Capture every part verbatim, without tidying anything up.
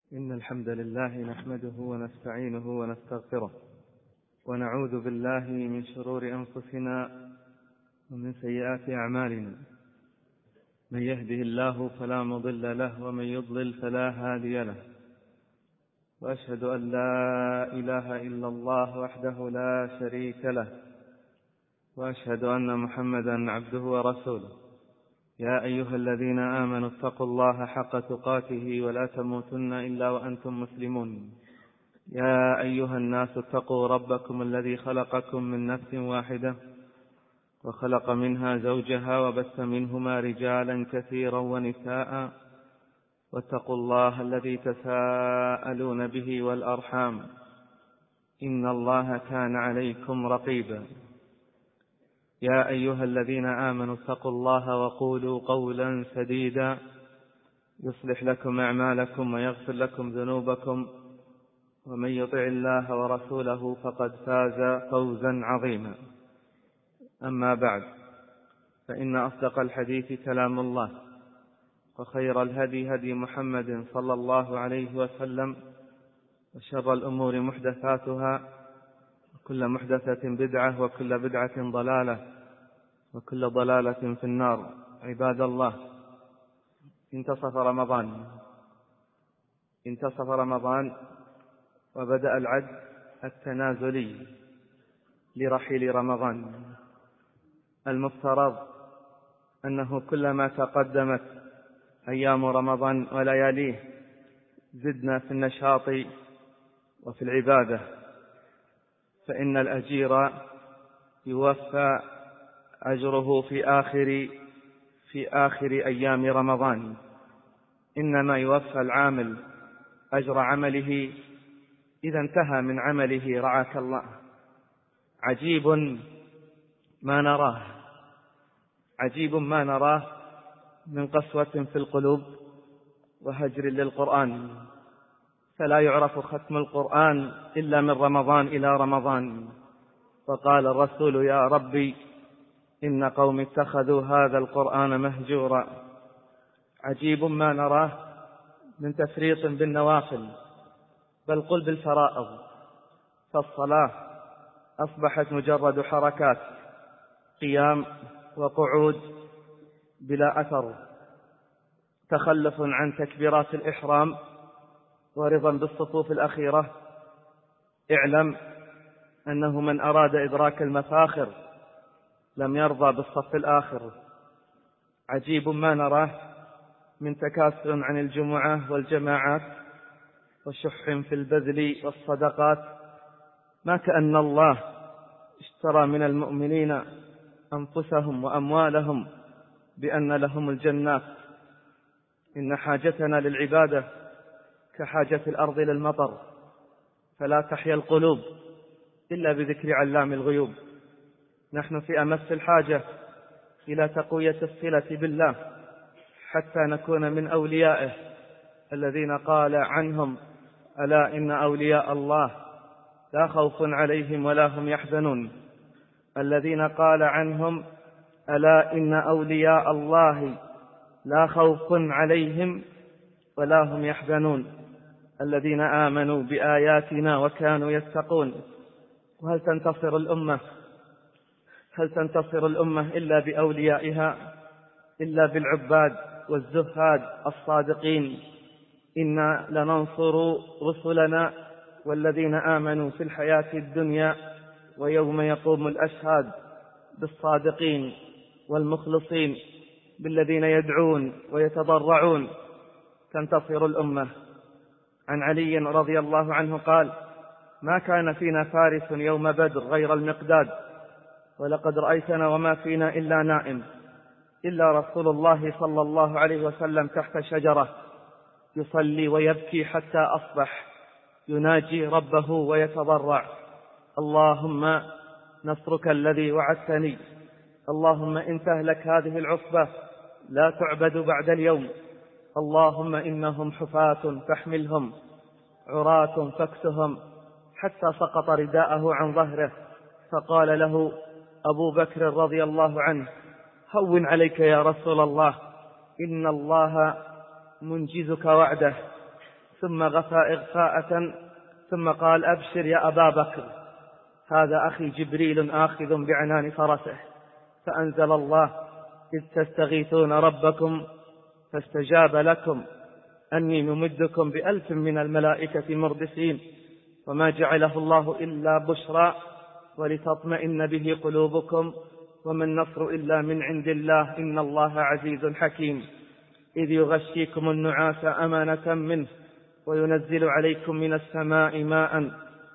إن الحمد لله نحمده ونستعينه ونستغفره ونعوذ بالله من شرور أنفسنا ومن سيئات أعمالنا. من يهده الله فلا مضل له ومن يضلل فلا هادي له، وأشهد أن لا إله إلا الله وحده لا شريك له، وأشهد أن محمدا عبده ورسوله. يا أيها الذين آمنوا اتقوا الله حق تقاته ولا تموتن إلا وأنتم مسلمون. يا أيها الناس اتقوا ربكم الذي خلقكم من نفس واحدة وخلق منها زوجها وبث منهما رجالا كثيرا ونساء، واتقوا الله الذي تساءلون به والأرحام، إن الله كان عليكم رقيبا. يا أيها الذين آمنوا اتقوا الله وقولوا قولا سديدا يصلح لكم أعمالكم ويغفر لكم ذنوبكم، ومن يطع الله ورسوله فقد فاز فوزا عظيما. أما بعد، فإن أصدق الحديث كلام الله، وخير الهدي هدي محمد صلى الله عليه وسلم، وشر الأمور محدثاتها، وكل محدثة بدعة، وكل بدعة ضلالة، وكل ضلالة في النار. عباد الله، انتصف رمضان انتصف رمضان وبدأ العد التنازلي لرحيل رمضان. المفترض أنه كلما تقدمت أيام رمضان ولياليه زدنا في النشاط وفي العبادة، فإن الأجير يوفى أجره في آخر في آخر أيام رمضان، إنما يوفى العامل أجر عمله إذا انتهى من عمله رعاك الله. عجيب ما نراه عجيب ما نراه من قسوة في القلوب وهجر للقرآن، فلا يعرف ختم القرآن إلا من رمضان إلى رمضان. فقال الرسول: يا ربي إن قوم اتخذوا هذا القرآن مهجورا. عجيب ما نراه من تفريط بالنوافل، بل قل بالفرائض، فالصلاة أصبحت مجرد حركات، قيام وقعود بلا أثر، تخلف عن تكبيرات الإحرام ورضا بالصفوف الأخيرة. اعلم أنه من أراد إدراك المفاخر لم يرضى بالصف الآخر. عجيب ما نراه من تكاسل عن الجمعة والجماعات وشح في البذل والصدقات، ما كأن الله اشترى من المؤمنين أنفسهم وأموالهم بأن لهم الجنات. إن حاجتنا للعبادة كحاجة الأرض للمطر، فلا تحيا القلوب إلا بذكر علام الغيوب. نحن في أمس الحاجة إلى تقوية الصلة بالله حتى نكون من أوليائه الذين قال عنهم: ألا إن أولياء الله لا خوف عليهم ولا هم يحزنون. الذين قال عنهم: ألا إن أولياء الله لا خوف عليهم ولا هم يحزنون، الذين آمنوا بآياتنا وكانوا يتقون. وهل تنتصر الأمة هل تنتصر الأمة إلا بأوليائها، إلا بالعباد والزهاد الصادقين؟ إنا لننصر رسلنا والذين آمنوا في الحياة الدنيا ويوم يقوم الأشهاد، بالصادقين والمخلصين، بالذين يدعون ويتضرعون. تنتصر الأمة. عن علي رضي الله عنه قال: ما كان فينا فارس يوم بدر غير المقداد، ولقد رأيتنا وما فينا إلا نائم، إلا رسول الله صلى الله عليه وسلم تحت شجرة يصلي ويبكي حتى أصبح، يناجي ربه ويتضرع: اللهم نصرك الذي وعدتني، اللهم إن تهلك هذه العصبة لا تعبد بعد اليوم، اللهم إنهم حفاة فاحملهم، عراة فاكسهم، حتى سقط رداءه عن ظهره. فقال له أبو بكر رضي الله عنه: هون عليك يا رسول الله، إن الله منجزك وعده. ثم غفى إغفاءة ثم قال: أبشر يا أبا بكر، هذا أخي جبريل آخذ بعنان فرسه. فأنزل الله: إذ تستغيثون ربكم فاستجاب لكم أني ممدكم بألف من الملائكة مردفين، وما جعله الله إلا بشرى ولتطمئن به قلوبكم، وما النصر إلا من عند الله، إن الله عزيز حكيم. إذ يغشيكم النعاس أمانة منه وينزل عليكم من السماء ماء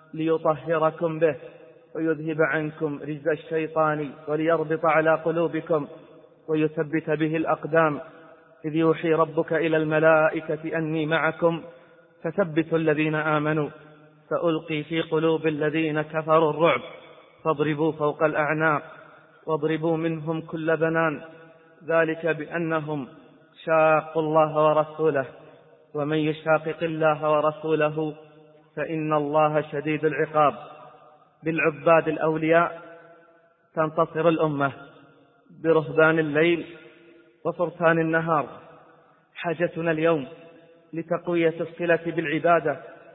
ليطهركم به ويذهب عنكم رجز الشيطان وليربط على قلوبكم ويثبت به الأقدام. إذ يوحي ربك إلى الملائكة أني معكم فثبتوا الذين آمنوا فألقي في قلوب الذين كفروا الرعب فاضربوا فوق الأعناق واضربوا منهم كل بنان، ذلك بأنهم شاقوا الله ورسوله، ومن يشاقق الله ورسوله فإن الله شديد العقاب. بالعباد الأولياء تنتصر الأمة، برهبان الليل وفرسان النهار. حاجتنا اليوم لتقوية الصلة بالعبادة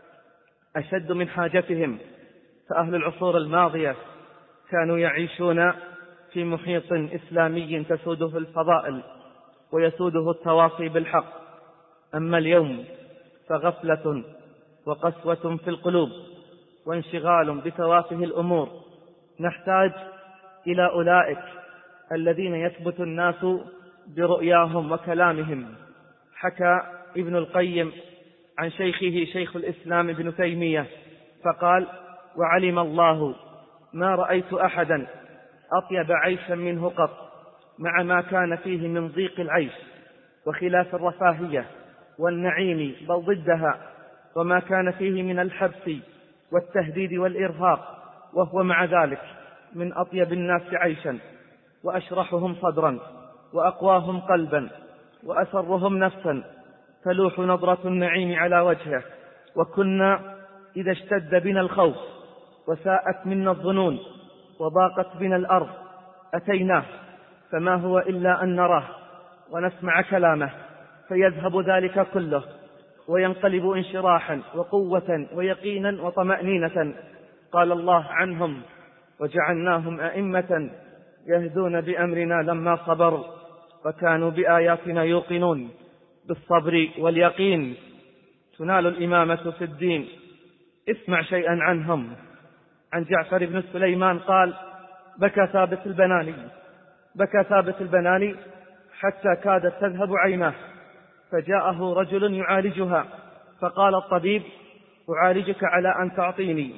أشد من حاجتهم، فأهل العصور الماضية كانوا يعيشون في محيط إسلامي تسوده الفضائل ويسوده التواصي بالحق. أما اليوم فغفلة وقسوة في القلوب وانشغال بتوافه الأمور. نحتاج إلى أولئك الذين يثبت الناس برؤياهم وكلامهم. حكى ابن القيم عن شيخه شيخ الإسلام ابن تيمية فقال: وعلم الله ما رأيت أحدا أطيب عيشا منه قط، مع ما كان فيه من ضيق العيش وخلاف الرفاهية والنعيم بل ضدها، وما كان فيه من الحبس والتهديد والإرهاق، وهو مع ذلك من أطيب الناس عيشا وأشرحهم صدرا وأقواهم قلبا وأسرهم نفسا، تلوح نظرة النعيم على وجهه. وكنا إذا اشتد بنا الخوف وساءت منا الظنون وضاقت بنا الأرض أتيناه، فما هو إلا أن نراه ونسمع كلامه فيذهب ذلك كله وينقلب انشراحا وقوة ويقينا وطمأنينة. قال الله عنهم: وجعلناهم أئمة يهدون بأمرنا لما صبروا وكانوا بآياتنا يوقنون. بالصبر واليقين تنال الإمامة في الدين. اسمع شيئا عنهم. عن جعفر بن سليمان قال: بكى ثابت البناني بكى ثابت البناني حتى كادت تذهب عيناه، فجاءه رجل يعالجها فقال الطبيب: أعالجك على أن تعطيني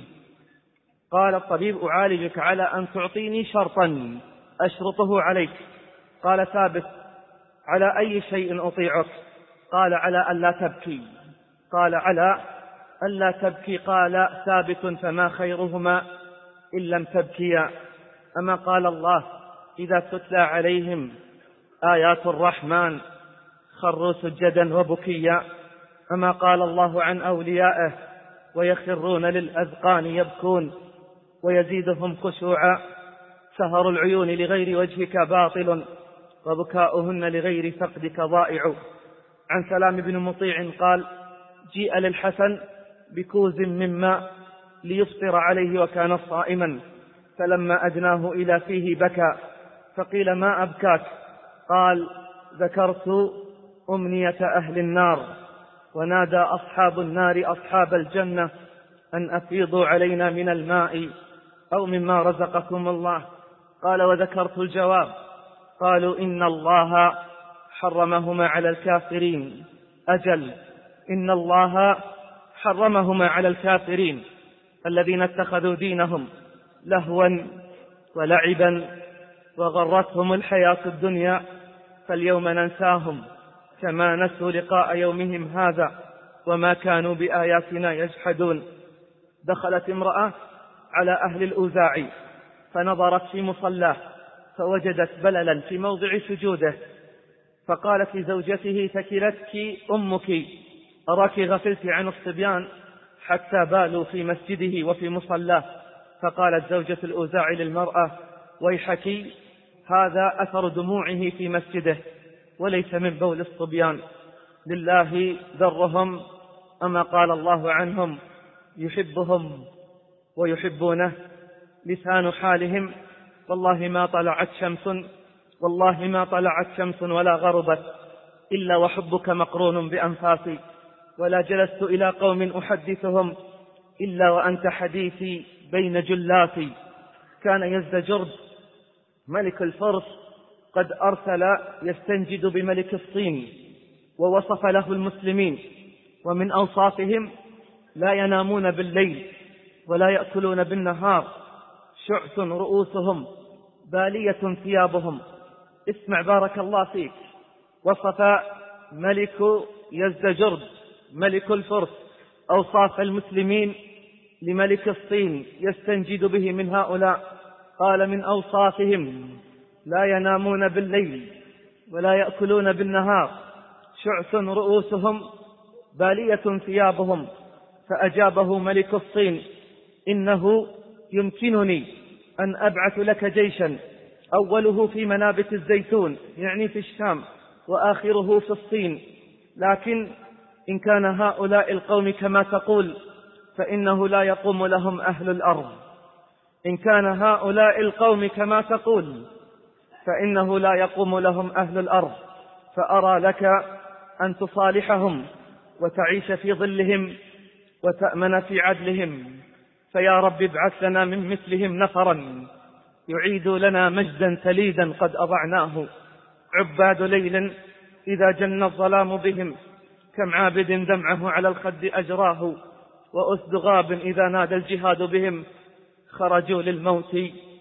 قال الطبيب: أعالجك على أن تعطيني شرطا أشرطه عليك. قال ثابت: على أي شيء أطيعك؟ قال: على ألا تبكي. قال: على ألا تبكي. قال ثابت: فما خيرهما إن لم تبكيا؟ أما قال الله: إذا تتلى عليهم آيات الرحمن خروا سجدا وبكيا؟ أما قال الله عن أوليائه: ويخرون للأذقان يبكون ويزيدهم خشوعا؟ سهر العيون لغير وجهك باطل وبكاؤهن لغير فقدك ضائع. عن سلام بن مطيع قال: جيء للحسن بكوز من ماء ليفطر عليه وكان صائما، فلما أدناه إلى فيه بكى، فقيل: ما أبكاك؟ قال: ذكرت أمنية أهل النار، ونادى أصحاب النار أصحاب الجنة أن أفيضوا علينا من الماء أو مما رزقكم الله. قال: وذكرت الجواب. قالوا: إن الله حرمهما على الكافرين. أجل، إن الله حرمهما على الكافرين الذين اتخذوا دينهم لهوا ولعبا وغرتهم الحياة الدنيا، فاليوم ننساهم كما نسوا لقاء يومهم هذا وما كانوا بآياتنا يجحدون. دخلت امرأة على أهل الأوزاعي فنظرت في مصلاه فوجدت بللا في موضع سجوده، فقالت لزوجته: ثكلتك أمك، أراك غفلت عن الصبيان حتى بالوا في مسجده وفي مصلاه. فقالت زوجة الأوزاعي للمرأة: ويحك، هذا أثر دموعه في مسجده وليس من بول الصبيان، لله ذرهم أما قال الله عنهم يحبهم ويحبونه، لسان حالهم والله ما طلعت شمس والله ما طلعت شمس ولا غربت إلا وحبك مقرون بأنفاسي، ولا جلست إلى قوم أحدثهم إلا وأنت حديثي بين جلاتي. كان يزدجرد ملك الفرس قد أرسل يستنجد بملك الصين ووصف له المسلمين، ومن أوصافهم لا ينامون بالليل ولا يأكلون بالنهار، شعث رؤوسهم بالية ثيابهم. اسمع بارك الله فيك، وصف ملك يزدجرد ملك الفرس أوصاف المسلمين لملك الصين يستنجد به من هؤلاء. قال من أوصافهم لا ينامون بالليل ولا يأكلون بالنهار، شعث رؤوسهم بالية ثيابهم. فأجابه ملك الصين إنه يمكنني أن أبعث لك جيشا أوله في منابت الزيتون يعني في الشام وآخره في الصين، لكن إن كان هؤلاء القوم كما تقول فإنه لا يقوم لهم أهل الأرض. إن كان هؤلاء القوم كما تقول فإنه لا يقوم لهم أهل الأرض، فأرى لك أن تصالحهم وتعيش في ظلهم وتأمن في عدلهم. فيا رب ابعث لنا من مثلهم نفرا يعيد لنا مجدا تليدا قد أضعناه. عباد ليل إذا جن الظلام بهم، كم عابد دمعه على الخد أجراه. وأسد غاب إذا نادى الجهاد بهم، خرجوا للموت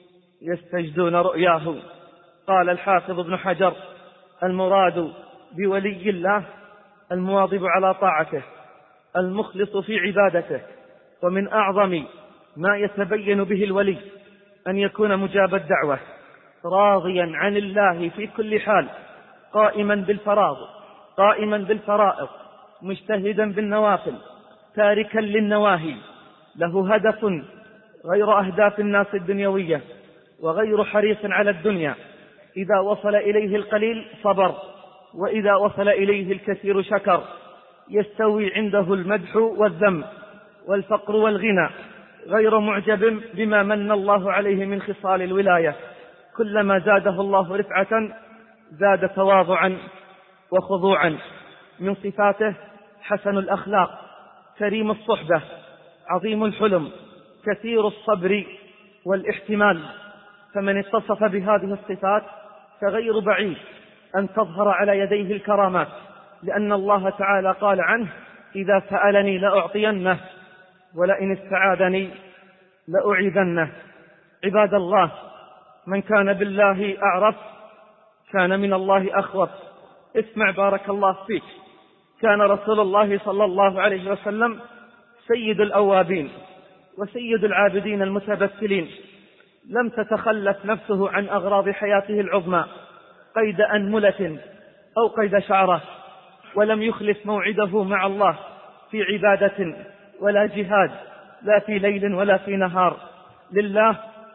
يستجدون رؤياه. قال الحافظ ابن حجر المراد بولي الله المواظب على طاعته المخلص في عبادته. ومن أعظم ما يتبين به الولي أن يكون مجاب الدعوة راضيا عن الله في كل حال، قائما بالفراض قائما بالفرائض، مجتهدا بالنوافل، تاركا للنواهي، له هدف غير أهداف الناس الدنيوية، وغير حريص على الدنيا. إذا وصل إليه القليل صبر، وإذا وصل إليه الكثير شكر. يستوي عنده المدح والذم والفقر والغنى، غير معجب بما من الله عليه من خصال الولاية. كلما زاده الله رفعة زاد تواضعا وخضوعا. من صفاته حسن الأخلاق، كريم الصحبة، عظيم الحلم، كثير الصبر والاحتمال. فمن اتصف بهذه الصفات فغير بعيد أن تظهر على يديه الكرامات، لأن الله تعالى قال عنه إذا سألني لأعطينه ولئن استعاذني لأعيذنه. عباد الله، من كان بالله أعرف كان من الله أخوف. اسمع بارك الله فيك، كان رسول الله صلى الله عليه وسلم سيد الأوابين وسيد العابدين المتبتلين، لم تتخلف نفسه عن أغراض حياته العظمى قيد أنملة أو قيد شعرة، ولم يخلف موعده مع الله في عبادة ولا جهاد، لا في ليل ولا في نهار. لله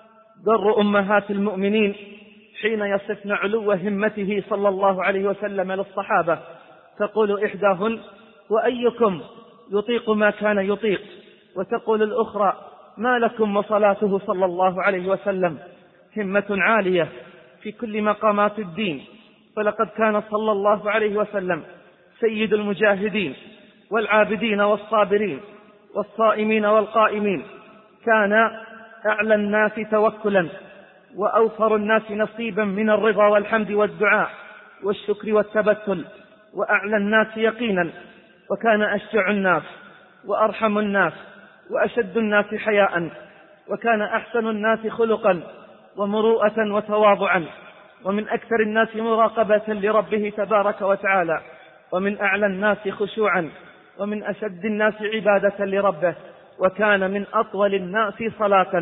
در أمهات المؤمنين حين يصفن علو همته صلى الله عليه وسلم للصحابة، تقول إحداهن وأيكم يطيق ما كان يطيق، وتقول الأخرى ما لكم وصلاته صلى الله عليه وسلم همة عالية في كل مقامات الدين. فلقد كان صلى الله عليه وسلم سيد المجاهدين والعابدين والصابرين والصائمين والقائمين، كان أعلى الناس توكلا وأوفر الناس نصيبا من الرضا والحمد والدعاء والشكر والتبتل، وأعلى الناس يقينا، وكان أشجع الناس وأرحم الناس وأشد الناس حياء، وكان أحسن الناس خلقا ومروءة وتواضعا، ومن أكثر الناس مراقبة لربه تبارك وتعالى، ومن أعلى الناس خشوعا، ومن أشد الناس عبادة لربه، وكان من أطول الناس صلاة.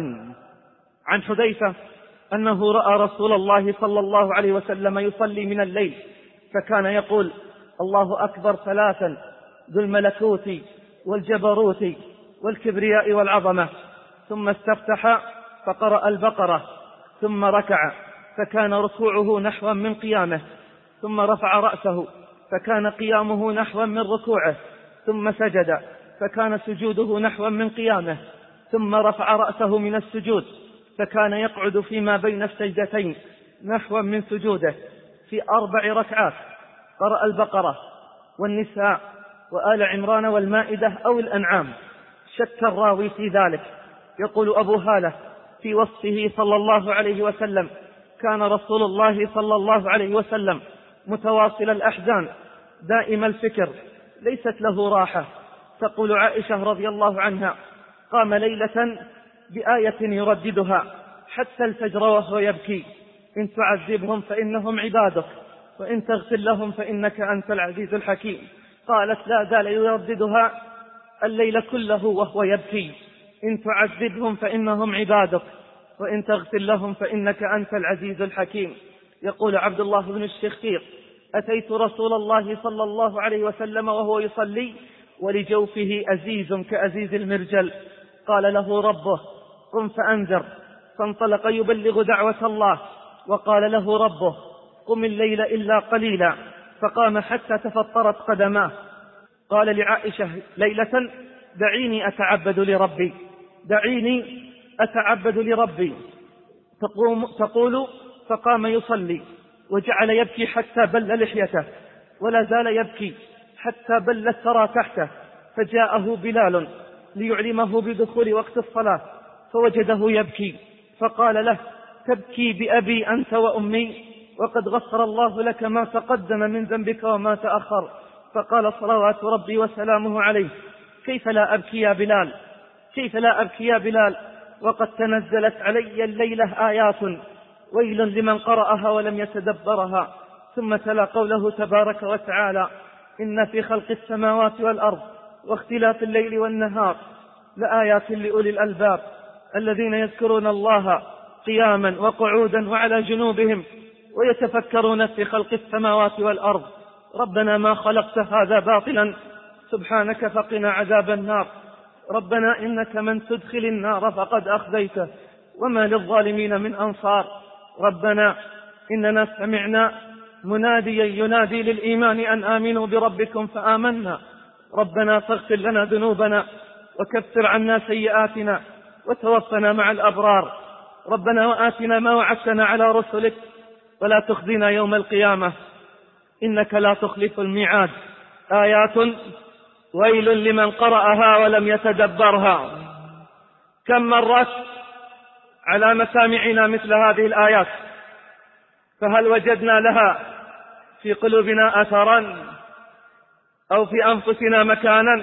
عن حذيفة أنه رأى رسول الله صلى الله عليه وسلم يصلي من الليل، فكان يقول الله أكبر ثلاثا ذو الملكوت والجبروت والكبرياء والعظمة، ثم استفتح فقرأ البقرة، ثم ركع فكان ركوعه نحوا من قيامه، ثم رفع رأسه فكان قيامه نحوا من ركوعه، ثم سجد فكان سجوده نحوا من قيامه، ثم رفع رأسه من السجود فكان يقعد فيما بين السجدتين نحوا من سجوده في أربع ركعات. قرأ البقرة والنساء وآل عمران والمائدة أو الأنعام. شك الراوي في ذلك. يقول أبو هالة في وصفه صلى الله عليه وسلم: كان رسول الله صلى الله عليه وسلم متواصل الأحزان دائم الفكر ليست له راحة. تقول عائشة رضي الله عنها: قام ليلة بآية يرددها حتى الفجر وهو يبكي: إن تعذبهم فإنهم عبادك وإن تغفر لهم فإنك أنت العزيز الحكيم. قالت: لا زال يرددها الليل كله وهو يبكي: إن تعذبهم فإنهم عبادك وإن تغفر لهم فإنك أنت العزيز الحكيم. يقول عبد الله بن الشخير: أتيت رسول الله صلى الله عليه وسلم وهو يصلي ولجوفه أزيز كأزيز المرجل. قال له ربه: قم فأنذر. فانطلق يبلغ دعوة الله. وقال له ربه: قم الليل إلا قليلا. فقام حتى تفطرت قدماه. قال لعائشة ليلة: دعيني أتعبد لربي، دعيني أتعبد لربي. تقوم تقول: فقام يصلي وجعل يبكي حتى بل لحيته، ولا زال يبكي حتى بل الثرى تحته. فجاءه بلال ليعلمه بدخول وقت الصلاة فوجده يبكي، فقال له: تبكي بأبي أنت وأمي وقد غفر الله لك ما تقدم من ذنبك وما تأخر. فقال صلوات ربي وسلامه عليه: كيف لا أبكي يا بلال، كيف لا أبكي يا بلال، وقد تنزلت علي الليلة آيات ويل لمن قرأها ولم يتدبرها. ثم تلا قوله تبارك وتعالى: إن في خلق السماوات والأرض واختلاف الليل والنهار لآيات لأولي الألباب الذين يذكرون الله قياما وقعودا وعلى جنوبهم ويتفكرون في خلق السماوات والأرض ربنا ما خلقت هذا باطلا سبحانك فقنا عذاب النار. ربنا إنك من تدخل النار فقد أخزيته وما للظالمين من أنصار. ربنا إننا سمعنا مناديا ينادي للإيمان أن آمنوا بربكم فآمنا. ربنا فاغفر لنا ذنوبنا وكفر عنا سيئاتنا وتوفنا مع الأبرار. ربنا وآتنا ما وعدتنا على رسلك ولا تخزنا يوم القيامة إنك لا تخلف الميعاد. آيات ويل لمن قرأها ولم يتدبرها. كم مرت على مسامعنا مثل هذه الآيات، فهل وجدنا لها في قلوبنا أثرا أو في أنفسنا مكانا؟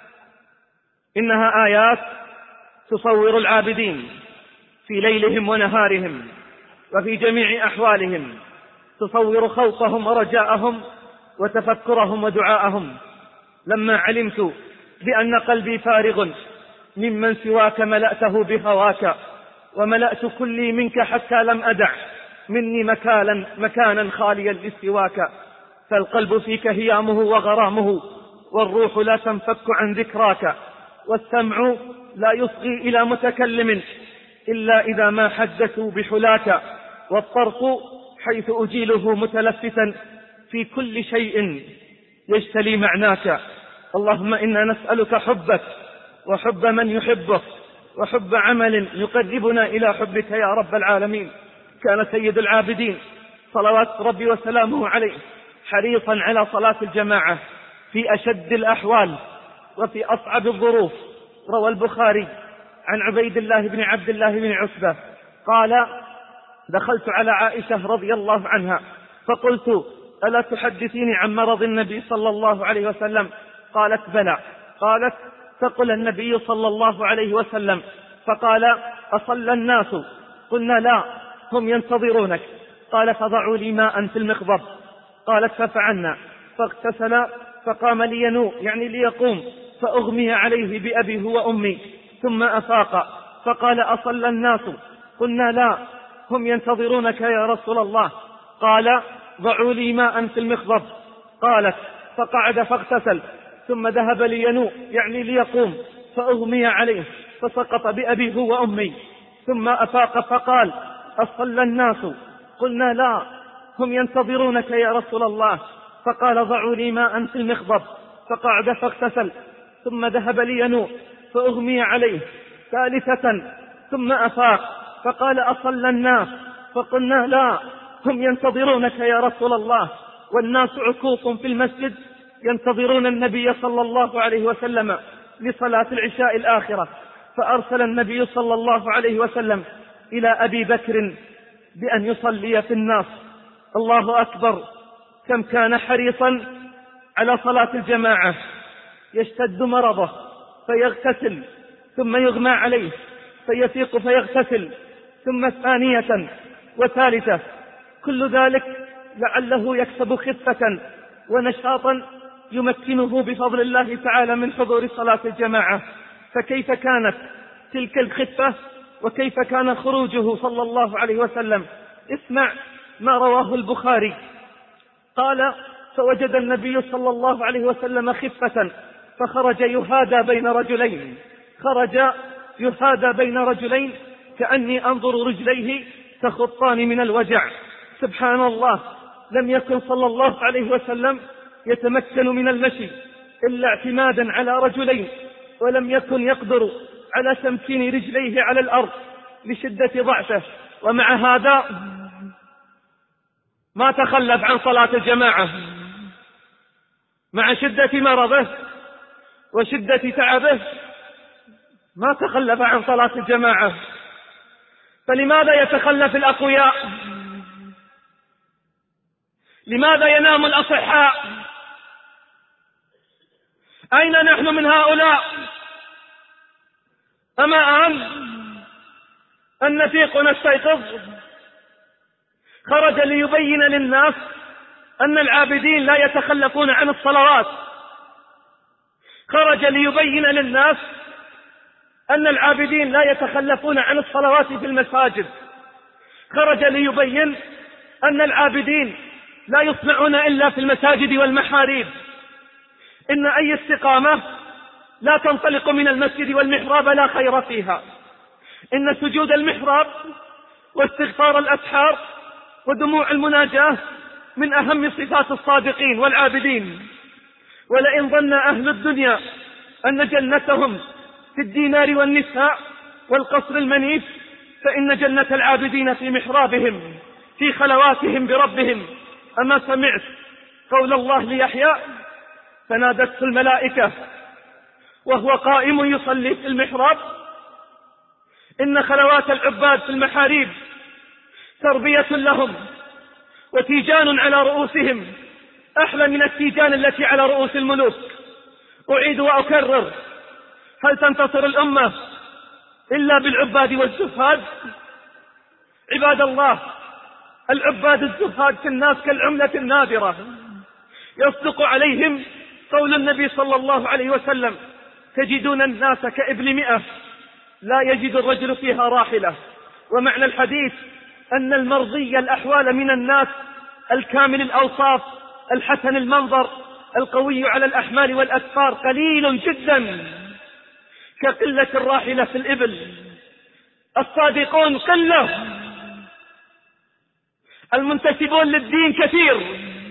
إنها آيات تصور العابدين في ليلهم ونهارهم وفي جميع أحوالهم، تصور خوفهم ورجاءهم وتفكرهم ودعاءهم. لما علمت بأن قلبي فارغ ممن سواك ملأته بهواك وملأت كلي منك حتى لم أدع مني مكانا, مكانا خاليا لسواك. فالقلب فيك هيامه وغرامه والروح لا تنفك عن ذكراك، والسمع لا يصغي إلى متكلم إلا إذا ما حدثوا بحلاك، والطرف حيث أجيله متلفتا في كل شيء يجتلي معناك. اللهم إنا نسألك حبك وحب من يحبك وحب عمل يقربنا إلى حبك يا رب العالمين. كان سيد العابدين صلوات ربي وسلامه عليه حريصا على صلاة الجماعة في أشد الأحوال وفي أصعب الظروف. روى البخاري عن عبيد الله بن عبد الله بن عتبة قال: دخلت على عائشة رضي الله عنها فقلت: ألا تحدثيني عن مرض النبي صلى الله عليه وسلم؟ قالت: بلى. قالت: ثقل النبي صلى الله عليه وسلم. فقال: أصلى الناس؟ قلنا: لا، هم ينتظرونك. قال: فضعوا لي ماء في المخضب. قالت: ففعلنا. فاغتسل فقام لينوء يعني ليقوم، فأغمي عليه بأبيه وأمي ثم أفاق. فقال: أصلى الناس؟ قلنا: لا، هم ينتظرونك يا رسول الله. قال: ضعوا لي ماء في المخضب. قالت: فقعد فاغتسل ثم ذهب لينوء يعني ليقوم، فأغمي عليه فسقط بأبيه وأمي ثم أفاق. فقال: أصلى الناس؟ قلنا: لا، هم ينتظرونك يا رسول الله. فقال: ضعوا لي ماء في المخضب. فقعد فاغتسل ثم ذهب لينوء فأغمي عليه. ثالثة ثم أفاق فقال أصلى الناس؟ فقلنا لا، هم ينتظرونك يا رسول الله، والناس عكوف في المسجد ينتظرون النبي صلى الله عليه وسلم لصلاة العشاء الآخرة. فأرسل النبي صلى الله عليه وسلم إلى أبي بكر بأن يصلي في الناس. الله أكبر، كم كان حريصا على صلاة الجماعة. يشتد مرضه فيغتسل ثم يغمى عليه فيفيق فيغتسل ثم ثانية وثالثة، كل ذلك لعله يكسب خفة ونشاطا يمكنه بفضل الله تعالى من حضور صلاة الجماعة. فكيف كانت تلك الخفة وكيف كان خروجه صلى الله عليه وسلم؟ اسمع ما رواه البخاري قال: فوجد النبي صلى الله عليه وسلم خفة فخرج يهادى بين رجلين خرج يهادى بين رجلين كأني أنظر رجليه تخطان من الوجع. سبحان الله، لم يكن صلى الله عليه وسلم يتمكن من المشي إلا اعتمادا على رجلين، ولم يكن يقدر على تمكين رجليه على الأرض لشدة ضعفه، ومع هذا ما تخلف عن صلاة الجماعة مع شدة مرضه وشدة تعبه، ما تخلف عن صلاة الجماعة. فلماذا يتخلف الأقوياء؟ لماذا ينام الأصحاء؟ أين نحن من هؤلاء؟ أما أن أن نفيق ونستيقظ. خرج ليبين للناس أن العابدين لا يتخلفون عن الصلوات. خرج ليبين للناس أن العابدين لا يتخلفون عن الصلوات في المساجد. خرج ليبين أن العابدين لا يصنعون إلا في المساجد والمحاريب. إن أي استقامة لا تنطلق من المسجد والمحراب لا خير فيها. إن سجود المحراب واستغفار الأسحار ودموع المناجاة من أهم صفات الصادقين والعابدين. ولئن ظن أهل الدنيا أن جنتهم في الدينار والنساء والقصر المنيف، فإن جنة العابدين في محرابهم في خلواتهم بربهم. أما سمعت قول الله ليحيى: فنادته الملائكة وهو قائم يصلي في المحراب. إن خلوات العباد في المحاريب تربية لهم وتيجان على رؤوسهم أحلى من التيجان التي على رؤوس الملوك. أعيد وأكرر: هل تنتصر الأمة إلا بالعباد والزهاد؟ عباد الله، العباد الزهاد في الناس كالعملة النادرة، يصدق عليهم قول النبي صلى الله عليه وسلم: تجدون الناس كإبل مئة لا يجد الرجل فيها راحلة. ومعنى الحديث أن المرضي الأحوال من الناس الكامل الأوصاف الحسن المنظر القوي على الأحمال والأسفار قليل جدا كقلة الراحلة في الإبل. الصادقون قلة، المنتسبون للدين كثير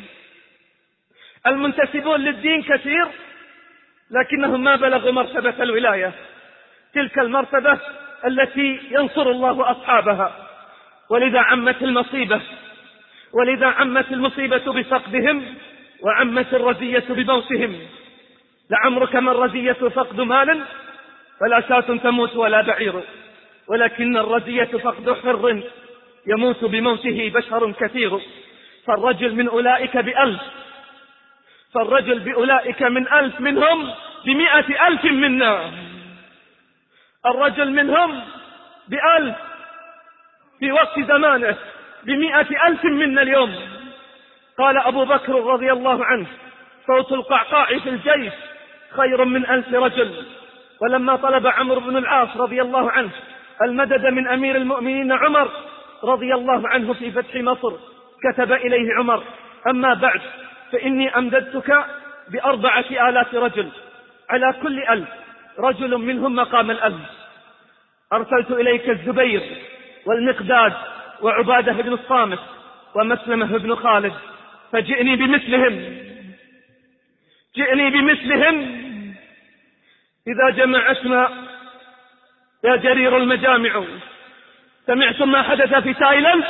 المنتسبون للدين كثير لكنهم ما بلغوا مرتبة الولاية، تلك المرتبة التي ينصر الله أصحابها. ولذا عمت المصيبة ولذا عمت المصيبة بفقدهم، وعمت الرزية بموتهم. لعمرك ما الرزية فقد مال فلا شاة تموت ولا بعير، ولكن الرزية فقد حر يموت بموته بشر كثير. فالرجل من أولئك بألف فالرجل بأولئك من ألف منهم بمئة ألف منا. الرجل منهم بألف في وقت زمانه بمئة ألف منا اليوم. قال أبو بكر رضي الله عنه: صوت القعقاع في الجيش خير من ألف رجل. ولما طلب عمرو بن العاص رضي الله عنه المدد من أمير المؤمنين عمر رضي الله عنه في فتح مصر، كتب إليه عمر: أما بعد فإني أمددتك بأربعة آلاف رجل، على كل ألف رجل منهم مقام الألف. أرسلت إليك الزبير والمقداد وعبادة بن الصامت ومسلمة بن خالد، فجئني بمثلهم جئني بمثلهم إذا جمعتنا يا جرير المجامع. سمعتم ما حدث في تايلاند؟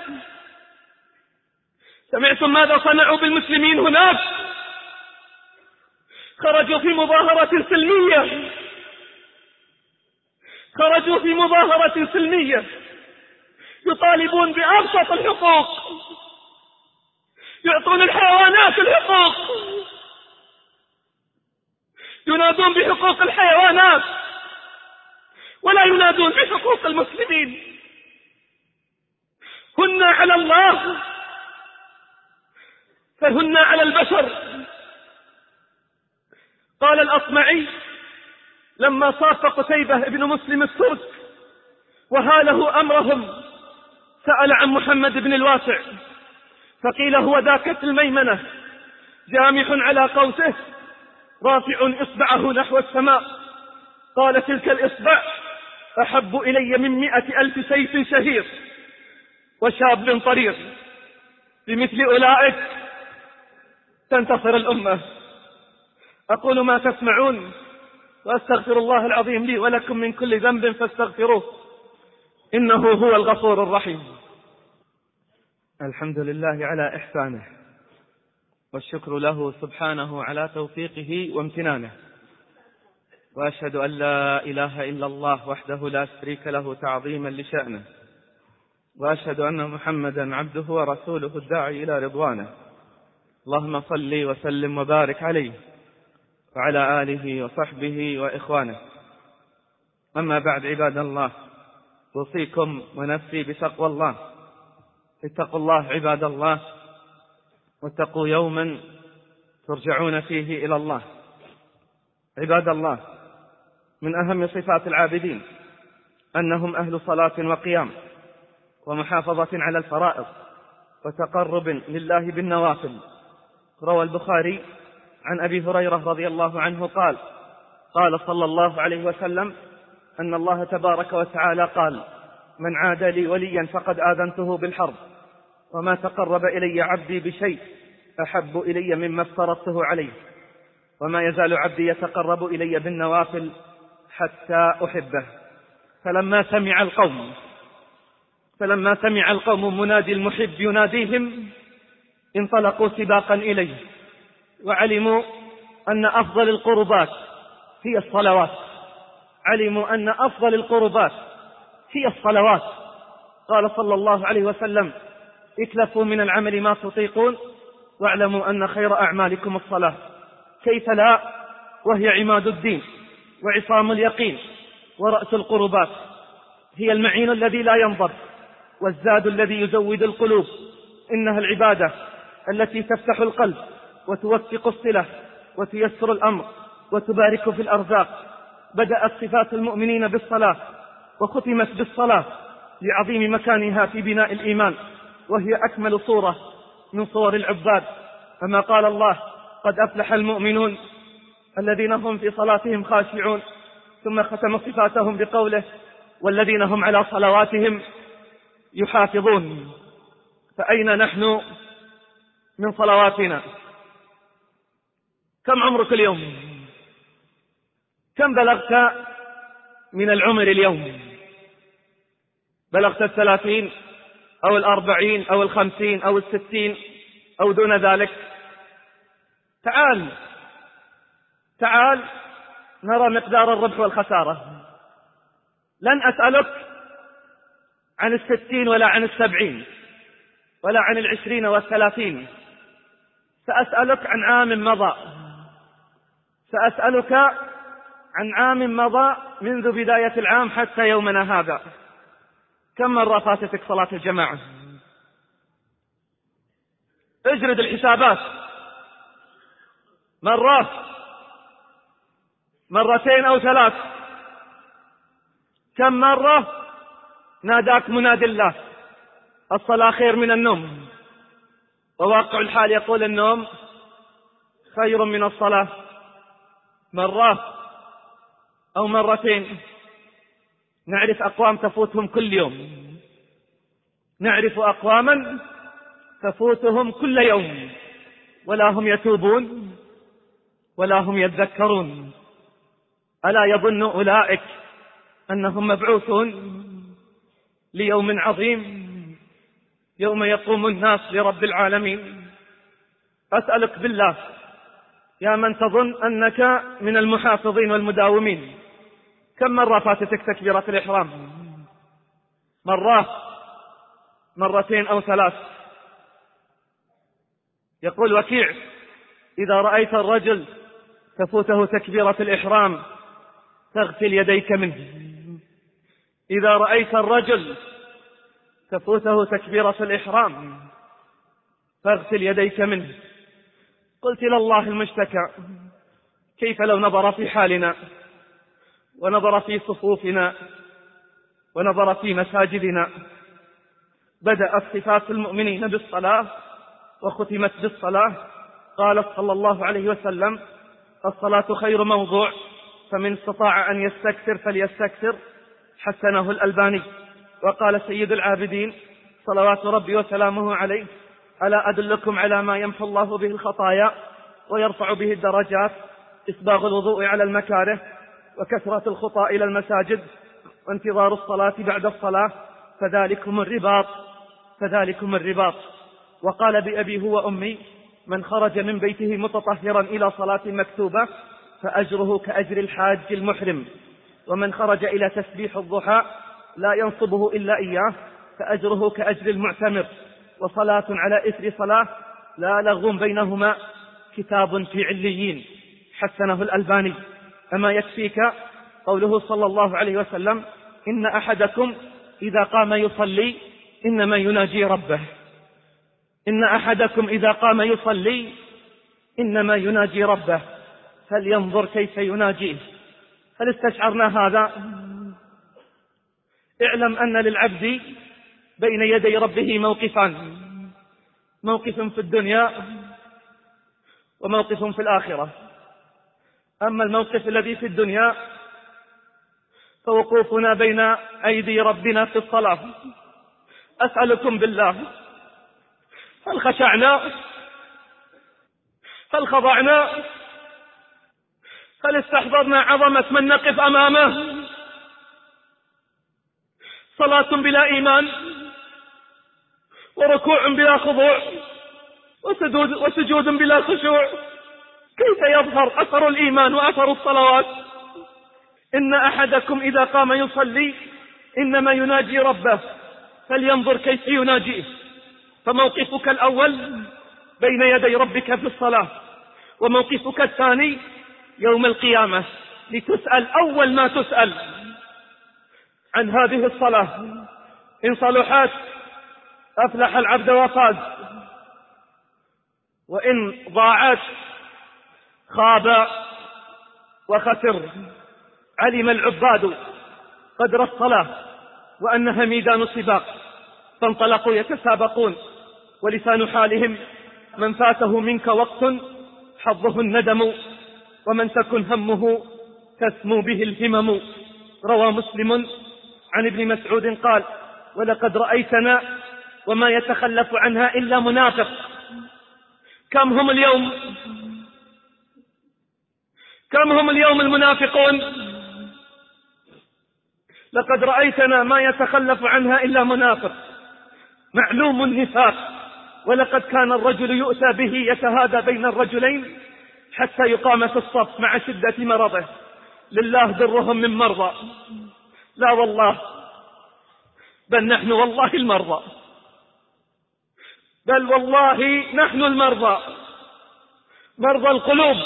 سمعتم ماذا صنعوا بالمسلمين هناك؟ خرجوا في مظاهرة سلمية خرجوا في مظاهرة سلمية يطالبون بأبسط الحقوق، يعطون الحيوانات الحقوق، ينادون بحقوق الحيوانات ولا ينادون بحقوق المسلمين. هن على الله فهن على البشر. قال الأصمعي لما صاف قتيبة ابن مسلم الترك وهاله أمرهم سأل عن محمد بن الواسع فقيل هو ذاك في الميمنة جامح على قوسه رافع إصبعه نحو السماء. قال تلك الإصبع أحب إلي من مئة ألف سيف شهير وشاب طرير. بمثل أولئك تنتصر الأمة. أقول ما تسمعون وأستغفر الله العظيم لي ولكم من كل ذنب فاستغفروه إنه هو الغفور الرحيم. الحمد لله على إحسانه والشكر له سبحانه على توفيقه وامتنانه، وأشهد أن لا إله إلا الله وحده لا شريك له تعظيما لشأنه، وأشهد أن محمدا عبده ورسوله الداعي إلى رضوانه. اللهم صل وسلم وبارك عليه وعلى آله وصحبه وإخوانه. أما بعد، عباد الله، أوصيكم ونفسي بتقوى الله. اتقوا الله عباد الله، واتقوا يوما ترجعون فيه إلى الله. عباد الله، من أهم صفات العابدين أنهم أهل صلاة وقيام ومحافظة على الفرائض وتقرب لله بالنوافل. روى البخاري عن أبي هريرة رضي الله عنه قال قال صلى الله عليه وسلم أن الله تبارك وتعالى قال: من عاد لي وليا فقد آذنته بالحرب، وما تقرب إلي عبدي بشيء أحب إلي مما افترضته عليه، وما يزال عبدي يتقرب إلي بالنوافل حتى أحبه. فلما سمع القوم فلما سمع القوم منادي المحب يناديهم انطلقوا سباقا إليه، وعلموا أن أفضل القربات هي الصلوات علموا أن أفضل القربات هي الصلوات. قال صلى الله عليه وسلم: اكلفوا من العمل ما تطيقون، واعلموا أن خير أعمالكم الصلاة. كيف لا، وهي عماد الدين وعصام اليقين ورأس القربات. هي المعين الذي لا ينضب والزاد الذي يزود القلوب. إنها العبادة التي تفتح القلب وتوثق الصلة وتيسر الأمر وتبارك في الأرزاق. بدأت صفات المؤمنين بالصلاة وختمت بالصلاة لعظيم مكانها في بناء الإيمان، وهي أكمل صورة من صور العباد. كما قال الله: قد أفلح المؤمنون الذين هم في صلاتهم خاشعون. ثم ختم صفاتهم بقوله: والذين هم على صلواتهم يحافظون. فأين نحن من صلواتنا؟ كم عمرك اليوم؟ كم بلغت من العمر اليوم؟ بلغت الثلاثين أو الأربعين أو الخمسين أو الستين أو دون ذلك؟ تعال تعال نرى مقدار الربح والخسارة. لن أسألك عن الستين ولا عن السبعين ولا عن العشرين والثلاثين. سأسألك عن عام مضى سأسألك عن عام مضى منذ بداية العام حتى يومنا هذا. كم مرة فاتتك صلاة الجماعة؟ اجرد الحسابات. مرة، مرتين أو ثلاث. كم مرة ناداك منادي الله: الصلاة خير من النوم؟ وواقع الحال يقول النوم خير من الصلاة. مرة أو مرتين. نعرف أقوام تفوتهم كل يوم، نعرف أقواما تفوتهم كل يوم ولا هم يتوبون ولا هم يذكرون. ألا يظن أولئك أنهم مبعوثون ليوم عظيم يوم يقوم الناس لرب العالمين؟ أسألك بالله يا من تظن أنك من المحافظين والمداومين، كم مرة فاتتك تكبيرة الإحرام؟ مرة، مرتين أو ثلاث؟ يقول وكيع: إذا رأيت الرجل تفوته تكبيرة الإحرام تغسل يديك منه. إذا رأيت الرجل تفوته تكبيرة الإحرام فاغسل يديك منه. قلت إلى الله المشتكى، كيف لو نظر في حالنا ونظر في صفوفنا ونظر في مساجدنا؟ بدأت صفات المؤمنين بالصلاة وختمت بالصلاة. قال صلى الله عليه وسلم: الصلاة خير موضوع، فمن استطاع أن يستكثر فليستكثر. حسنه الألباني. وقال سيد العابدين صلوات ربي وسلامه عليه: ألا أدلكم على ما يمحو الله به الخطايا ويرفع به الدرجات؟ إسباغ الوضوء على المكاره، وكثرة الخطى إلى المساجد، وانتظار الصلاة بعد الصلاة، فذلكم الرباط فذلكم الرباط. وقال بأبي هو أمي: من خرج من بيته متطهرا إلى صلاة مكتوبة فأجره كأجر الحاج المحرم، ومن خرج إلى تسبيح الضحى لا ينصبه إلا إياه فأجره كأجر المعتمر، وصلاة على إثر صلاة لا لغو بينهما كتاب في عليين. حسنه الألباني. أما يكفيك قوله صلى الله عليه وسلم: إن أحدكم إذا قام يصلي إنما يناجي ربه. إن أحدكم إذا قام يصلي إنما يناجي ربه، فلينظر كيف يناجيه. هل استشعرنا هذا؟ اعلم أن للعبد بين يدي ربه موقفان: موقف في الدنيا وموقف في الآخرة. أما الموقف الذي في الدنيا فوقوفنا بين أيدي ربنا في الصلاة. أسألكم بالله، هل خشعنا؟ هل خضعنا؟ هل استحضرنا عظمة من نقف أمامه؟ صلاة بلا إيمان، وركوع بلا خضوع، وسجود, وسجود بلا خشوع، كيف يظهر أثر الإيمان وأثر الصلوات؟ إن أحدكم إذا قام يصلي إنما يناجي ربه، فلينظر كيف يناجيه. فموقفك الأول بين يدي ربك في الصلاة، وموقفك الثاني يوم القيامة، لتسأل أول ما تسأل عن هذه الصلاة. إن صلحت أفلح العبد وفاز، وإن ضاعت خاب وخسر. علم العباد قدر الصلاة وأنها ميدان سباق، فانطلقوا يتسابقون، ولسان حالهم: من فاته منك وقت حظه الندم، ومن تكن همه تسمو به الهمم. روى مسلم عن ابن مسعود قال: ولقد رأيتنا وما يتخلف عنها إلا منافق. كم هم اليوم كم هم اليوم المنافقون؟ لقد رأيتنا ما يتخلف عنها إلا منافق معلوم النفاق. ولقد كان الرجل يؤتى به يتهادى بين الرجلين حتى يقام في الصف مع شدة مرضه. لله درهم من مرضى. لا والله، بل نحن والله المرضى، بل والله نحن المرضى، مرضى القلوب،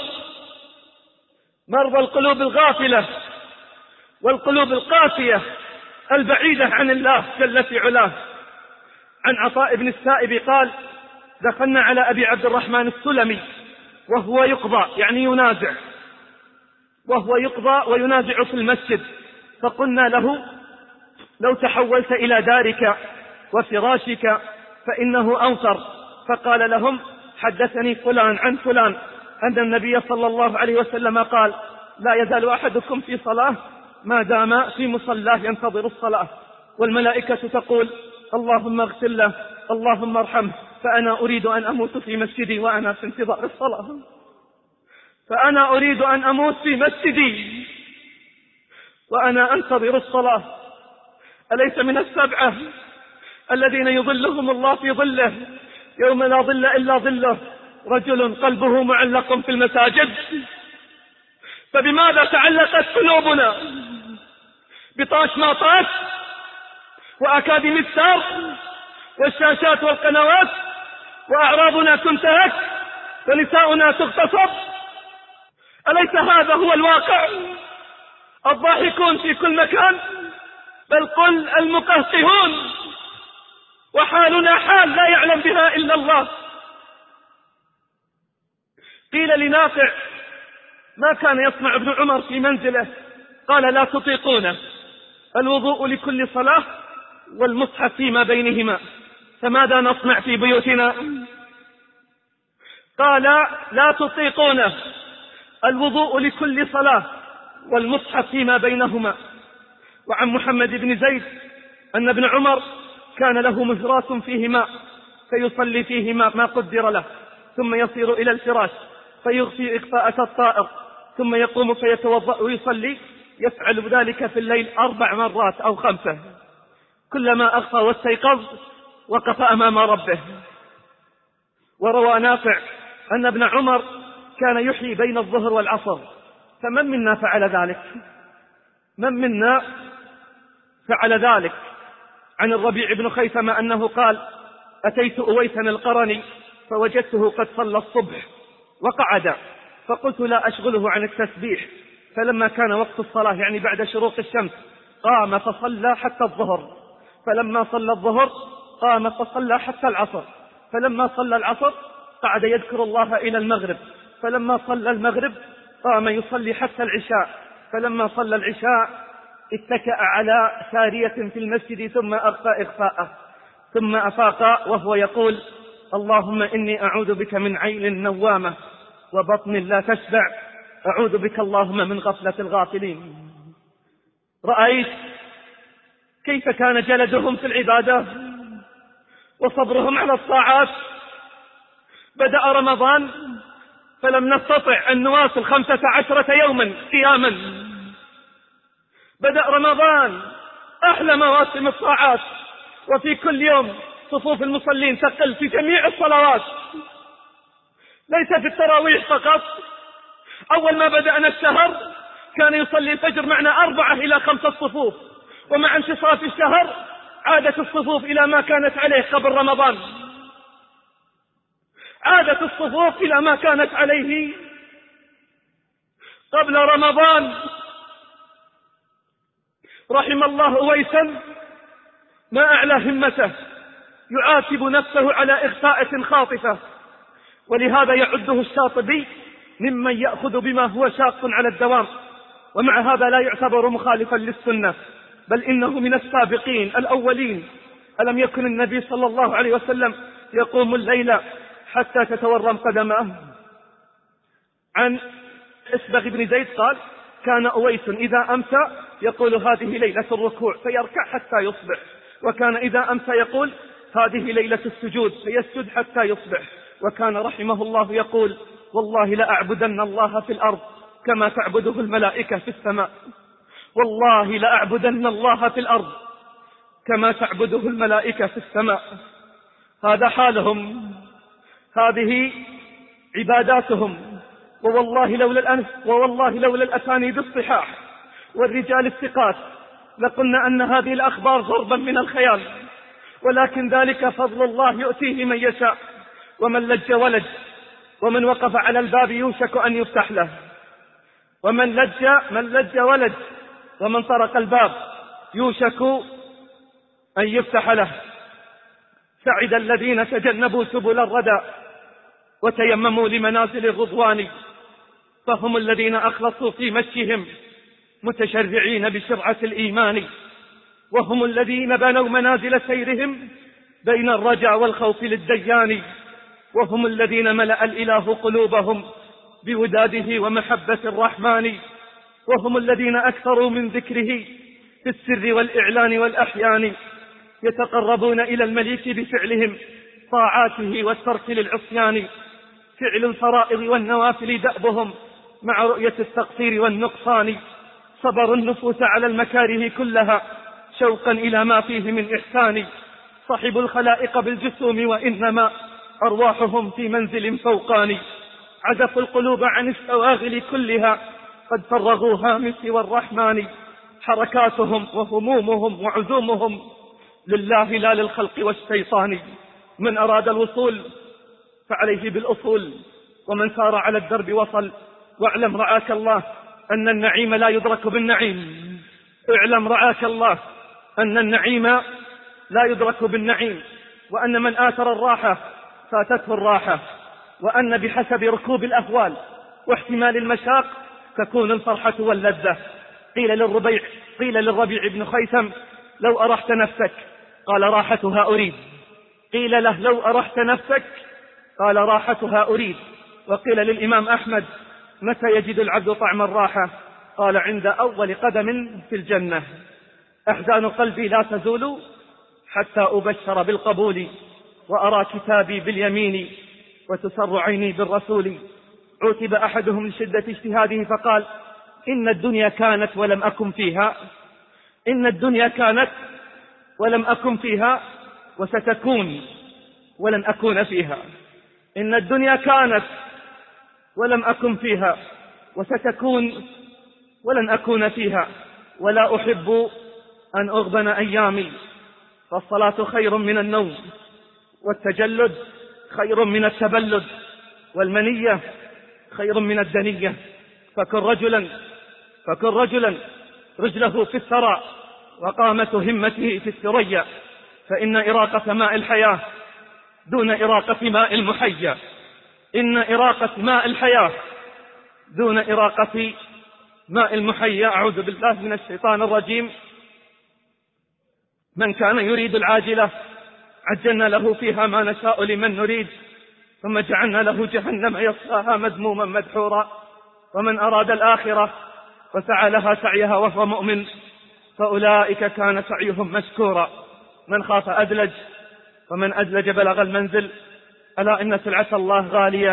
مرضى القلوب الغافلة والقلوب القاسية البعيدة عن الله جل في علاه. عن عطاء بن السائب قال: دخلنا على أبي عبد الرحمن السلمي وهو يقضى، يعني ينازع، وهو يقضى وينازع في المسجد، فقلنا له: لو تحولت إلى دارك وفراشك فإنه أنصر. فقال لهم: حدثني فلان عن فلان أن النبي صلى الله عليه وسلم قال: لا يزال أحدكم في صلاة ما دام في مصلاه ينتظر الصلاة، والملائكة تقول: اللهم اغفر له، اللهم ارحمه، فأنا أريد أن أموت في مسجدي وأنا في انتظار الصلاة. فأنا أريد أن أموت في مسجدي وأنا أنتظر الصلاة. أليس من السبعة الذين يظلهم الله في ظله يوم لا ظل إلا ظله رجل قلبه معلق في المساجد؟ فبماذا تعلقت قلوبنا؟ بطاش ما طاش وأكاديم السار والشاشات والقنوات، وأعراضنا تنتهك ونساؤنا تغتصب؟ أليس هذا هو الواقع؟ الضاحكون في كل مكان، بل قل المقهقهون، وحالنا حال لا يعلم بها إلا الله. قيل لنافع ما كان يصنع ابن عمر في منزله؟ قال لا تطيقونه، الوضوء لكل صلاة والمصحف فيما بينهما، فماذا نصنع في بيوتنا؟ قال لا تطيقونه، الوضوء لكل صلاة والمصحف فيما بينهما. وعن محمد بن زيد أن ابن عمر كان له مزرات فيه ماء فيصلي فيه ما, ما قدر له، ثم يصير إلى الفراش فيغفي إخفاءة الطائر، ثم يقوم فيتوضأ ويصلي، يفعل ذلك في الليل أربع مرات أو خمسة، كلما أغفى واستيقظ وقف أمام ربه. وروى نافع أن ابن عمر كان يحيي بين الظهر والعصر، فمن منا فعل ذلك؟ من منا فعل ذلك؟ عن الربيع بن خيثمة أنه قال أتيت أويسا القرني فوجدته قد صلى الصبح وقعد، فقلت لا أشغله عن التسبيح، فلما كان وقت الصلاة يعني بعد شروق الشمس قام فصلى حتى الظهر، فلما صلى الظهر قام فصلى حتى العصر، فلما صلى العصر قعد يذكر الله إلى المغرب، فلما صلى المغرب قام يصلي حتى العشاء، فلما صلى العشاء اتكأ على سارية في المسجد ثم أغفى إغفاءه، ثم أفاق وهو يقول اللهم إني أعوذ بك من عين نوامة وبطن لا تشبع، أعوذ بك اللهم من غفلة الغافلين. رأيت كيف كان جلدهم في العبادة وصبرهم على الطاعات. بدأ رمضان فلم نستطع أن نواصل خمسة عشرة يوما قياما. بدأ رمضان أحلى مواسم الطاعات، وفي كل يوم صفوف المصلين تقل في جميع الصلوات، ليس في التراويح فقط. أول ما بدأنا الشهر كان يصلي الفجر معنا أربعة إلى خمسة صفوف، ومع انتصاف الشهر عادت الصفوف إلى ما كانت عليه قبل رمضان، عادت الصفوف إلى ما كانت عليه قبل رمضان. رحم الله أويسا ما أعلى همته، يعاتب نفسه على إغفاءة خاطفة، ولهذا يعده الشاطبي ممن يأخذ بما هو شاق على الدوام، ومع هذا لا يعتبر مخالفا للسنة، بل إنه من السابقين الأولين. ألم يكن النبي صلى الله عليه وسلم يقوم الليل حتى تتورم قدمه؟ عن إسبغ بن زيد قال كان أويس إذا أمسى يقول هذه ليلة الركوع فيركع حتى يصبح، وكان إذا أمسى يقول هذه ليلة السجود فيسجد حتى يصبح، وكان رحمه الله يقول والله لأعبدن الله في الأرض كما تعبده الملائكة في السماء، والله لأعبدن الله في الأرض كما تعبده الملائكة في السماء. هذا حالهم، هذه عباداتهم. ووالله لولا الأنف ووالله لولا الأسانيد الصحاح والرجال الثقات لقلنا أن هذه الأخبار ضربا من الخيال، ولكن ذلك فضل الله يؤتيه من يشاء. ومن لج ولج، ومن وقف على الباب يوشك أن يفتح له، ومن لج من لج ولج، ومن طرق الباب يوشك أن يفتح له. سعد الذين تجنبوا سبل الردى وتيمموا لمنازل الرضوان، فهم الذين أخلصوا في مشيهم متشرعين بشرعة الإيمان، وهم الذين بنوا منازل سيرهم بين الرجاء والخوف للديان، وهم الذين ملأ الإله قلوبهم بوداده ومحبة الرحمن، وهم الذين أكثروا من ذكره في السر والإعلان والأحيان، يتقربون إلى المليك بفعلهم طاعاته والترك للعصيان، فعل الفرائض والنوافل دأبهم، مع رؤية التقصير والنقصان، صبروا النفوس على المكاره كلها شوقا إلى ما فيه من إحسان، صحبوا الخلائق بالجسوم وإنما أرواحهم في منزل فوقاني، عزفوا القلوب عن الشواغل كلها قد فرغوها من سوى الرحمن، حركاتهم وهمومهم وعزومهم لله لا للخلق والشيطان، من أراد الوصول فعليه بالأصول، ومن سار على الدرب وصل، واعلم رعاك الله أن النعيم لا يدرك بالنعيم، اعلم رعاك الله أن النعيم لا يدرك بالنعيم، وأن من آثر الراحة فاتته الراحة، وأن بحسب ركوب الأهوال واحتمال المشاق تكون الفرحة واللذة. قيل للربيع قيل للربيع بن خيثم لو أرحت نفسك، قال راحتها أريد. قيل له لو أرحت نفسك، قال راحتها أريد. وقيل للإمام أحمد متى يجد العبد طعم الراحة، قال عند أول قدم في الجنة. أحزان قلبي لا تزول حتى أبشر بالقبول، وأرى كتابي باليمين وتسر عيني بالرسول. عوتب أحدهم لشدة اجتهاده فقال إن الدنيا كانت ولم أكن فيها، إن الدنيا كانت ولم أكن فيها وستكون ولن أكون فيها، إن الدنيا كانت ولم أكن فيها وستكون ولن أكون فيها، ولا أحب أن أغبن أيامي، فالصلاة خير من النوم، والتجلد خير من التبلد، والمنية خير من الدنية. فكن رجلا فكن رجلا رجله في الثرى وقامة همته في الثريا، فإن إراقة ماء الحياة دون إراقة ماء المحيا، إن إراقة ماء الحياة دون إراقة ماء المحيا. أعوذ بالله من الشيطان الرجيم. من كان يريد العاجلة عجلنا له فيها ما نشاء لمن نريد، ثم جعلنا له جهنم يصلاها مذموما مدحورا. ومن أراد الآخرة وسعى لها سعيها وهو مؤمن فأولئك كان سعيهم مشكورا. من خاف أدلج، ومن أدلج بلغ المنزل. ألا إن سلعة الله غالية،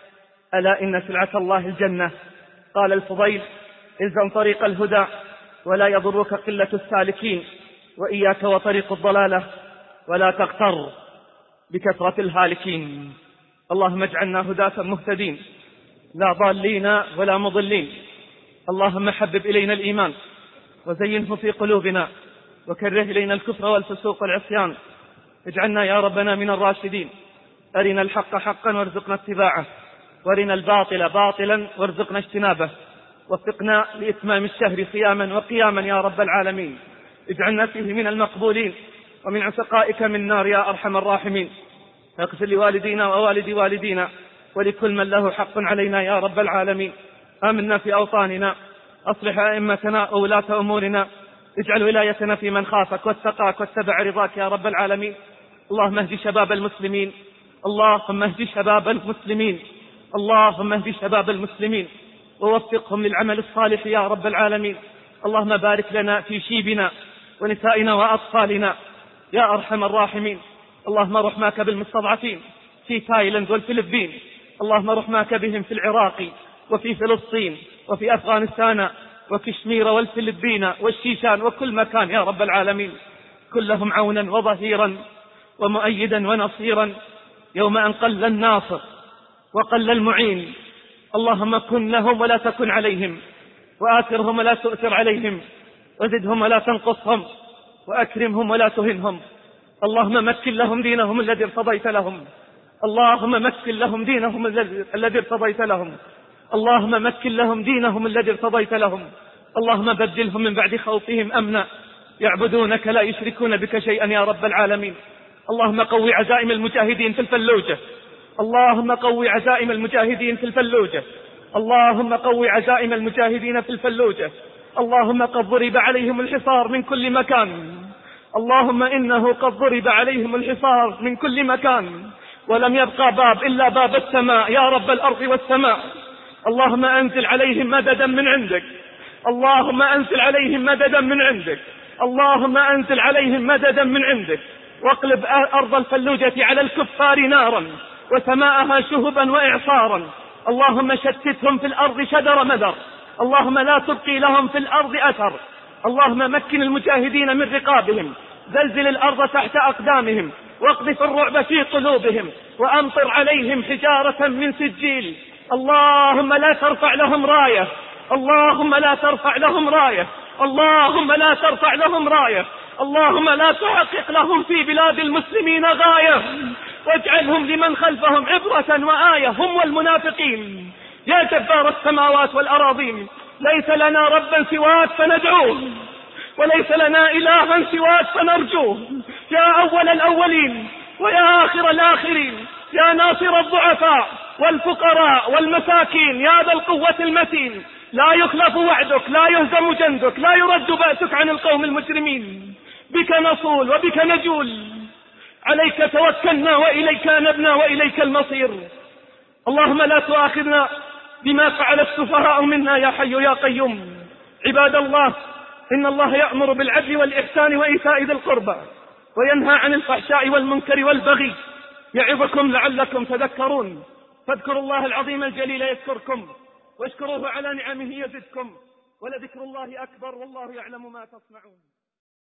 ألا إن سلعة الله الجنة. قال الفضيل إلزم طريق الهدى ولا يضرك قلة السالكين، وإياك وطريق الضلالة ولا تغتر بكثرة الهالكين. اللهم اجعلنا هداة مهتدين لا ضالين ولا مضلين. اللهم حبب إلينا الإيمان وزينه في قلوبنا، وكره إلينا الكفر والفسوق والعصيان. اجعلنا يا ربنا من الراشدين. أرنا الحق حقا وارزقنا اتباعه، وارنا الباطل باطلا وارزقنا اجتنابه. وفقنا لإتمام الشهر صياما وقياما يا رب العالمين. اجعلنا فيه من المقبولين ومن عتقائك من نار يا أرحم الراحمين. اغفر لوالدينا ووالد والدينا ولكل من له حق علينا يا رب العالمين. آمنا في أوطاننا، أصلح أئمتنا وولاة أمورنا، اجعل ولايتنا في من خافك واتقاك واتبع رضاك يا رب العالمين. اللهم اهد شباب المسلمين، اللهم اهد شباب المسلمين، اللهم اهد شباب المسلمين ووفقهم للعمل الصالح يا رب العالمين. اللهم بارك لنا في شيبنا ونسائنا وأطفالنا يا أرحم الراحمين. اللهم رحماك بالمستضعفين في تايلاند والفلبين، اللهم رحماك بهم في العراق وفي فلسطين وفي أفغانستان وكشمير والفلبين والشيشان وكل مكان يا رب العالمين. كلهم عونا وظهيرا ومؤيدا ونصيرا يوم أن قل الناصر وقل المعين. اللهم كن لهم ولا تكن عليهم، وآثرهم ولا تؤثر عليهم، وزدهم ولا تنقصهم، وأكرمهم ولا تهنهم. اللهم مكن لهم دينهم الذي ارتضيت لهم، اللهم مكن لهم دينهم الذي ارتضيت لهم، اللهم مكن لهم دينهم الذي ارتضيت لهم. اللهم بدلهم من بعد خوفهم أمنا يعبدونك لا يشركون بك شيئا يا رب العالمين. اللهم قوي عزائم المجاهدين في الفلوجة، اللهم قوي عزائم المجاهدين في الفلوجة، اللهم قوي عزائم المجاهدين في الفلوجة. اللهم قد ضرب عليهم الحصار من كل مكان، اللهم إنه قد ضرب عليهم الحصار من كل مكان، ولم يبقى باب إلا باب السماء يا رب الأرض والسماء. اللهم أنزل عليهم مددا من عندك، اللهم أنزل عليهم مددا من عندك، اللهم أنزل عليهم مددا من عندك، واقلب أرض الفلوجة على الكفار نارا وسماءها شهبا وإعصارا اللهم شتتهم في الأرض شدر مدر، اللهم لا تبقي لهم في الأرض أثر، اللهم مكن المجاهدين من رقابهم، زلزل الأرض تحت أقدامهم، واقذف الرعب في قلوبهم، وأمطر عليهم حجارة من سجيل. اللهم لا ترفع لهم راية، اللهم لا ترفع لهم راية، اللهم لا ترفع لهم راية، اللهم لا تحقق لهم في بلاد المسلمين غاية، واجعلهم لمن خلفهم عبرة وآية هم والمنافقين. يا جبار السماوات والأراضين، ليس لنا ربا سواك فندعوه، وليس لنا إلها سواك فنرجوه. يا أول الأولين ويا آخر الآخرين، يا ناصر الضعفاء والفقراء والمساكين، يا ذا القوة المتين، لا يخلف وعدك، لا يهزم جندك، لا يرد بأسك عن القوم المجرمين. بك نصول وبك نجول، عليك توكلنا وإليك نبنا وإليك المصير. اللهم لا تؤاخذنا بما فعل السفهاء منا يا حي يا قيوم. عباد الله، إن الله يأمر بالعدل والإحسان وإيتاء ذي القربى، وينهى عن الفحشاء والمنكر والبغي، يعظكم لعلكم تذكرون. فاذكروا الله العظيم الجليل يذكركم، واشكروه على نعمه يزدكم، ولذكر الله أكبر، والله يعلم ما تصنعون.